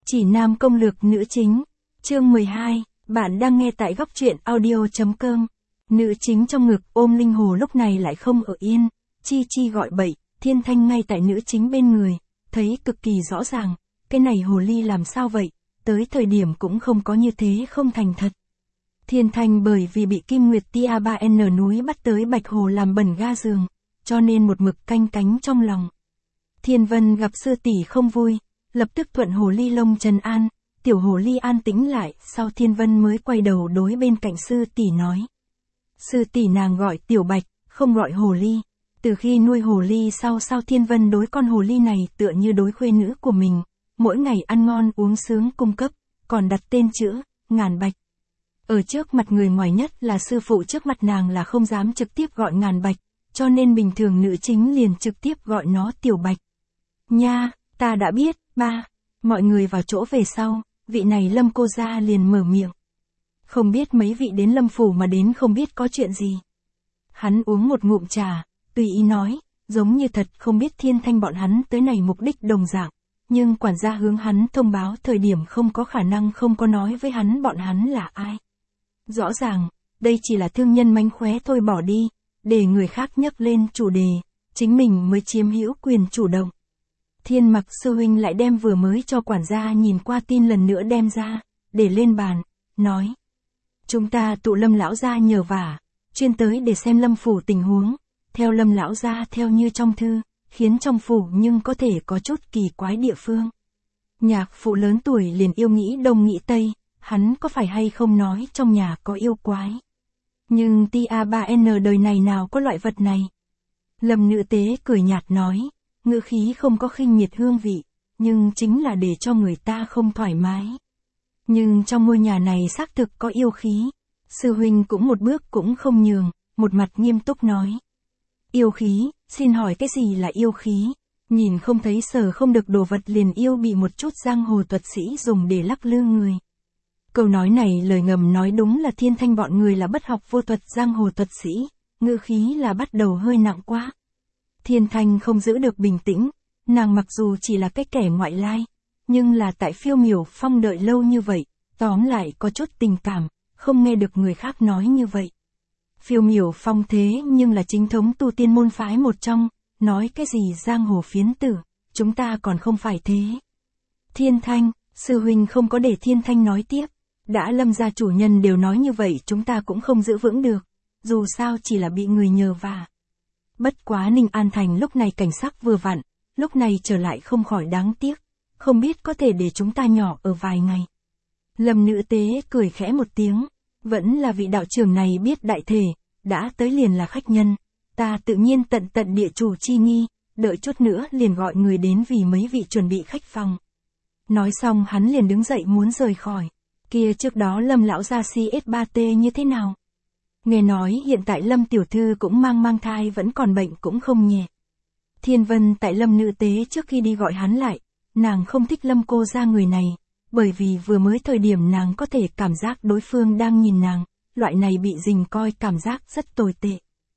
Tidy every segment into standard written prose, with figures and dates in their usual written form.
Chỉ nam công lược nữ chính. Chương 12, bạn đang nghe tại góc truyện audio.com. Nữ chính trong ngực ôm linh hồ lúc này lại không ở yên, chi chi gọi bậy, Thiên Thanh ngay tại nữ chính bên người, thấy cực kỳ rõ ràng, cái này hồ ly làm sao vậy, tới thời điểm cũng không có như thế không thành thật. Thiên Thanh bởi vì bị Kim Nguyệt Tia 3N núi bắt tới Bạch Hồ làm bẩn ga giường, cho nên một mực canh cánh trong lòng. Thiên Vân gặp sư tỷ không vui, lập tức thuận hồ ly lông trấn an, tiểu hồ ly an tĩnh lại, sau Thiên Vân mới quay đầu đối bên cạnh sư tỷ nói. Sư tỷ nàng gọi tiểu Bạch, không gọi hồ ly. Từ khi nuôi hồ ly sau Thiên Vân đối con hồ ly này tựa như đối khuê nữ của mình, mỗi ngày ăn ngon uống sướng cung cấp, còn đặt tên chữ, Ngàn Bạch. Ở trước mặt người ngoài nhất là sư phụ, trước mặt nàng là không dám trực tiếp gọi Ngàn Bạch, cho nên bình thường nữ chính liền trực tiếp gọi nó tiểu Bạch. Nha, ta đã biết, ba. Mọi người vào chỗ về sau, vị này Lâm cô gia liền mở miệng. Không biết mấy vị đến Lâm phủ mà đến không biết có chuyện gì. Hắn uống một ngụm trà, tùy ý nói, giống như thật không biết Thiên Thanh bọn hắn tới này mục đích đồng dạng, nhưng quản gia hướng hắn thông báo thời điểm không có khả năng không có nói với hắn bọn hắn là ai. Rõ ràng, đây chỉ là thương nhân mánh khóe thôi, bỏ đi, để người khác nhắc lên chủ đề, chính mình mới chiếm hữu quyền chủ động. Thiên Mặc sư huynh lại đem vừa mới cho quản gia nhìn qua tin lần nữa đem ra, để lên bàn, nói. Chúng ta tụ Lâm lão gia nhờ vả, chuyên tới để xem Lâm phủ tình huống, theo Lâm lão gia theo như trong thư, khiến trong phủ nhưng có thể có chút kỳ quái địa phương. Nhạc phụ lớn tuổi liền yêu nghĩ đông nghĩ tây, hắn có phải hay không nói trong nhà có yêu quái. Nhưng Tia 3N đời này nào có loại vật này. Lâm nữ tế cười nhạt nói, ngữ khí không có khinh miệt hương vị, nhưng chính là để cho người ta không thoải mái. Nhưng trong ngôi nhà này xác thực có yêu khí. Sư huynh cũng một bước cũng không nhường, một mặt nghiêm túc nói. Yêu khí, xin hỏi cái gì là yêu khí? Nhìn không thấy sờ không được đồ vật liền yêu, bị một chút giang hồ thuật sĩ dùng để lắc lư người. Câu nói này lời ngầm nói đúng là Thiên Thanh bọn người là bất học vô thuật giang hồ thuật sĩ, ngữ khí là bắt đầu hơi nặng quá. Thiên Thanh không giữ được bình tĩnh, nàng mặc dù chỉ là cái kẻ ngoại lai, nhưng là tại Phiêu Miểu Phong đợi lâu như vậy, tóm lại có chút tình cảm, không nghe được người khác nói như vậy. Phiêu Miểu Phong thế nhưng là chính thống tu tiên môn phái một trong, nói cái gì giang hồ phiến tử, chúng ta còn không phải thế. Thiên Thanh, sư huynh không có để Thiên Thanh nói tiếp, đã Lâm gia chủ nhân đều nói như vậy chúng ta cũng không giữ vững được, dù sao chỉ là bị người nhờ vả. Bất quá Ninh An Thành lúc này cảnh sắc vừa vặn, lúc này trở lại không khỏi đáng tiếc, không biết có thể để chúng ta nhỏ ở vài ngày. Lâm nữ tế cười khẽ một tiếng, vẫn là vị đạo trưởng này biết đại thể, đã tới liền là khách nhân, ta tự nhiên tận địa chủ chi nghi, đợi chút nữa liền gọi người đến vì mấy vị chuẩn bị khách phòng. Nói xong hắn liền đứng dậy muốn rời khỏi, kia trước đó Lâm lão gia CS3T như thế nào? Nghe nói hiện tại Lâm tiểu thư cũng mang thai vẫn còn bệnh cũng không nhẹ. Thiên Vân tại Lâm nữ tế trước khi đi gọi hắn lại, nàng không thích Lâm cô gia người này, bởi vì vừa mới thời điểm nàng có thể cảm giác đối phương đang nhìn nàng, loại này bị dình coi cảm giác rất tồi tệ.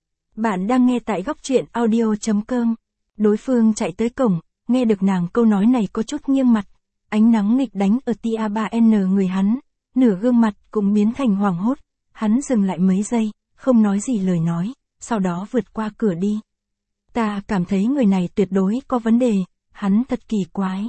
Bạn đang nghe tại góc truyện audio.com. Đối phương chạy tới cổng, nghe được nàng câu nói này có chút nghiêng mặt, ánh nắng nghịch đánh ở Tia 3N người hắn, nửa gương mặt cũng biến thành hoảng hốt, hắn dừng lại mấy giây, không nói gì lời nói, sau đó vượt qua cửa đi. Ta cảm thấy người này tuyệt đối có vấn đề, hắn thật kỳ quái.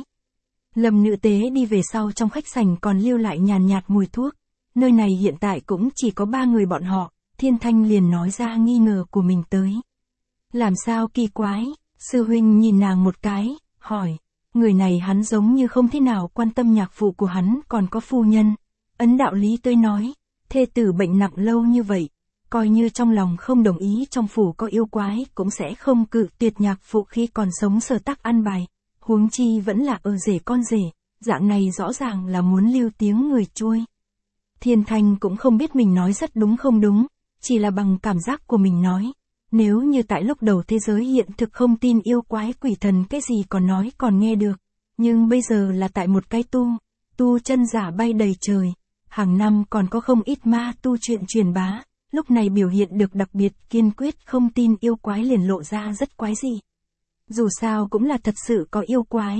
Lâm nữ tế đi về sau, trong khách sảnh còn lưu lại nhàn nhạt mùi thuốc, nơi này hiện tại cũng chỉ có 3 người bọn họ, Thiên Thanh liền nói ra nghi ngờ của mình tới. Làm sao kỳ quái? Sư huynh nhìn nàng một cái, hỏi, người này hắn giống như không thế nào quan tâm nhạc phụ của hắn còn có phu nhân. Ấn đạo lý tới nói, thê tử bệnh nặng lâu như vậy, coi như trong lòng không đồng ý trong phủ có yêu quái cũng sẽ không cự tuyệt nhạc phụ khi còn sống sở tắc ăn bài, huống chi vẫn là ở rể con rể, dạng này rõ ràng là muốn lưu tiếng người chui. Thiên Thanh cũng không biết mình nói rất đúng không đúng, chỉ là bằng cảm giác của mình nói, nếu như tại lúc đầu thế giới hiện thực không tin yêu quái quỷ thần cái gì còn nói còn nghe được, nhưng bây giờ là tại một cái tu chân giả bay đầy trời, hàng năm còn có không ít ma tu chuyện truyền bá, lúc này biểu hiện được đặc biệt kiên quyết không tin yêu quái liền lộ ra rất quái dị. Dù sao cũng là thật sự có yêu quái,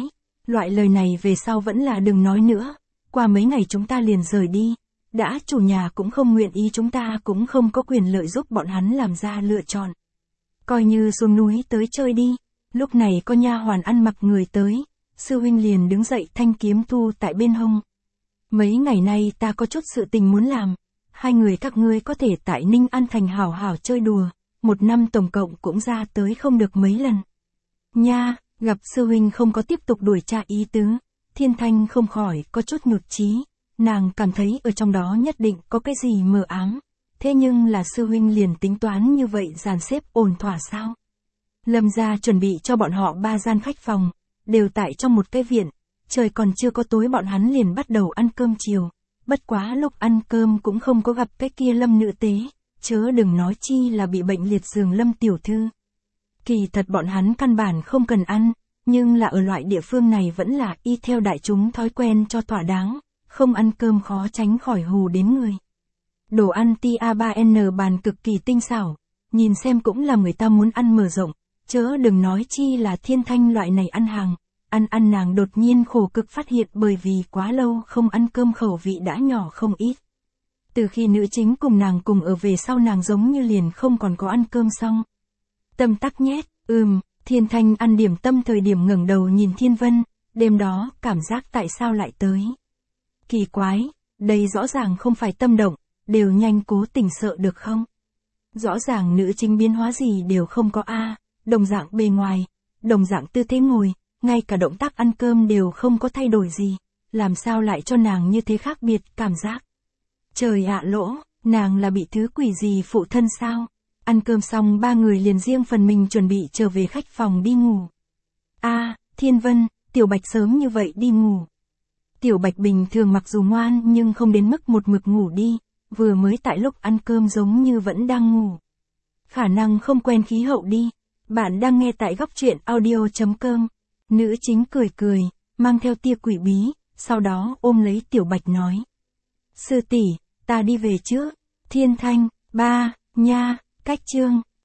Loại lời này về sau vẫn là đừng nói nữa, qua mấy ngày chúng ta liền rời đi. Đã chủ nhà cũng không nguyện ý chúng ta cũng không có quyền lợi giúp bọn hắn làm ra lựa chọn. Coi như xuống núi tới chơi đi. Lúc này có nha hoàn ăn mặc người tới, sư huynh liền đứng dậy thanh kiếm thu tại bên hông. Mấy ngày nay ta có chút sự tình muốn làm, hai người các ngươi có thể tại Ninh An Thành hảo hảo chơi đùa, một năm tổng cộng cũng ra tới không được mấy lần. Nha, gặp sư huynh không có tiếp tục đuổi tra ý tứ, Thiên Thanh không khỏi có chút nhụt chí, nàng cảm thấy ở trong đó nhất định có cái gì mờ ám, thế nhưng là sư huynh liền tính toán như vậy dàn xếp ổn thỏa sao? Lâm gia chuẩn bị cho bọn họ 3 gian khách phòng, đều tại trong một cái viện, trời còn chưa có tối bọn hắn liền bắt đầu ăn cơm chiều, bất quá lúc ăn cơm cũng không có gặp cái kia Lâm nữ tế, chớ đừng nói chi là bị bệnh liệt giường Lâm tiểu thư. Kỳ thật bọn hắn căn bản không cần ăn, nhưng là ở loại địa phương này vẫn là y theo đại chúng thói quen cho thỏa đáng, không ăn cơm khó tránh khỏi hù đến người. Đồ ăn TA3N bàn cực kỳ tinh xảo, nhìn xem cũng là người ta muốn ăn mở rộng, chớ đừng nói chi là Thiên Thanh loại này ăn hàng. Ăn nàng đột nhiên khổ cực phát hiện bởi vì quá lâu không ăn cơm khẩu vị đã nhỏ không ít. Từ khi nữ chính cùng nàng cùng ở về sau nàng giống như liền không còn có ăn cơm xong. Tâm tắc nhét, Thiên Thanh ăn điểm tâm thời điểm ngẩng đầu nhìn Thiên Vân, đêm đó cảm giác tại sao lại tới. Kỳ quái, đây rõ ràng không phải tâm động, đều nhanh cố tình sợ được không? Rõ ràng nữ chính biến hóa gì đều không có đồng dạng bề ngoài, đồng dạng tư thế ngồi, ngay cả động tác ăn cơm đều không có thay đổi gì, làm sao lại cho nàng như thế khác biệt cảm giác. Trời ạ lỗ, nàng là bị thứ quỷ gì phụ thân sao? Ăn cơm xong 3 người liền riêng phần mình chuẩn bị trở về khách phòng đi ngủ. Thiên Vân, Tiểu Bạch sớm như vậy đi ngủ. Tiểu Bạch bình thường mặc dù ngoan nhưng không đến mức một mực ngủ đi, vừa mới tại lúc ăn cơm giống như vẫn đang ngủ. Khả năng không quen khí hậu đi. Bạn đang nghe tại góc truyện audio.com. Nữ chính cười cười, mang theo tia quỷ bí, sau đó ôm lấy Tiểu Bạch nói. Sư tỷ, ta đi về trước. Thiên Thanh, ba, nha, cách chương.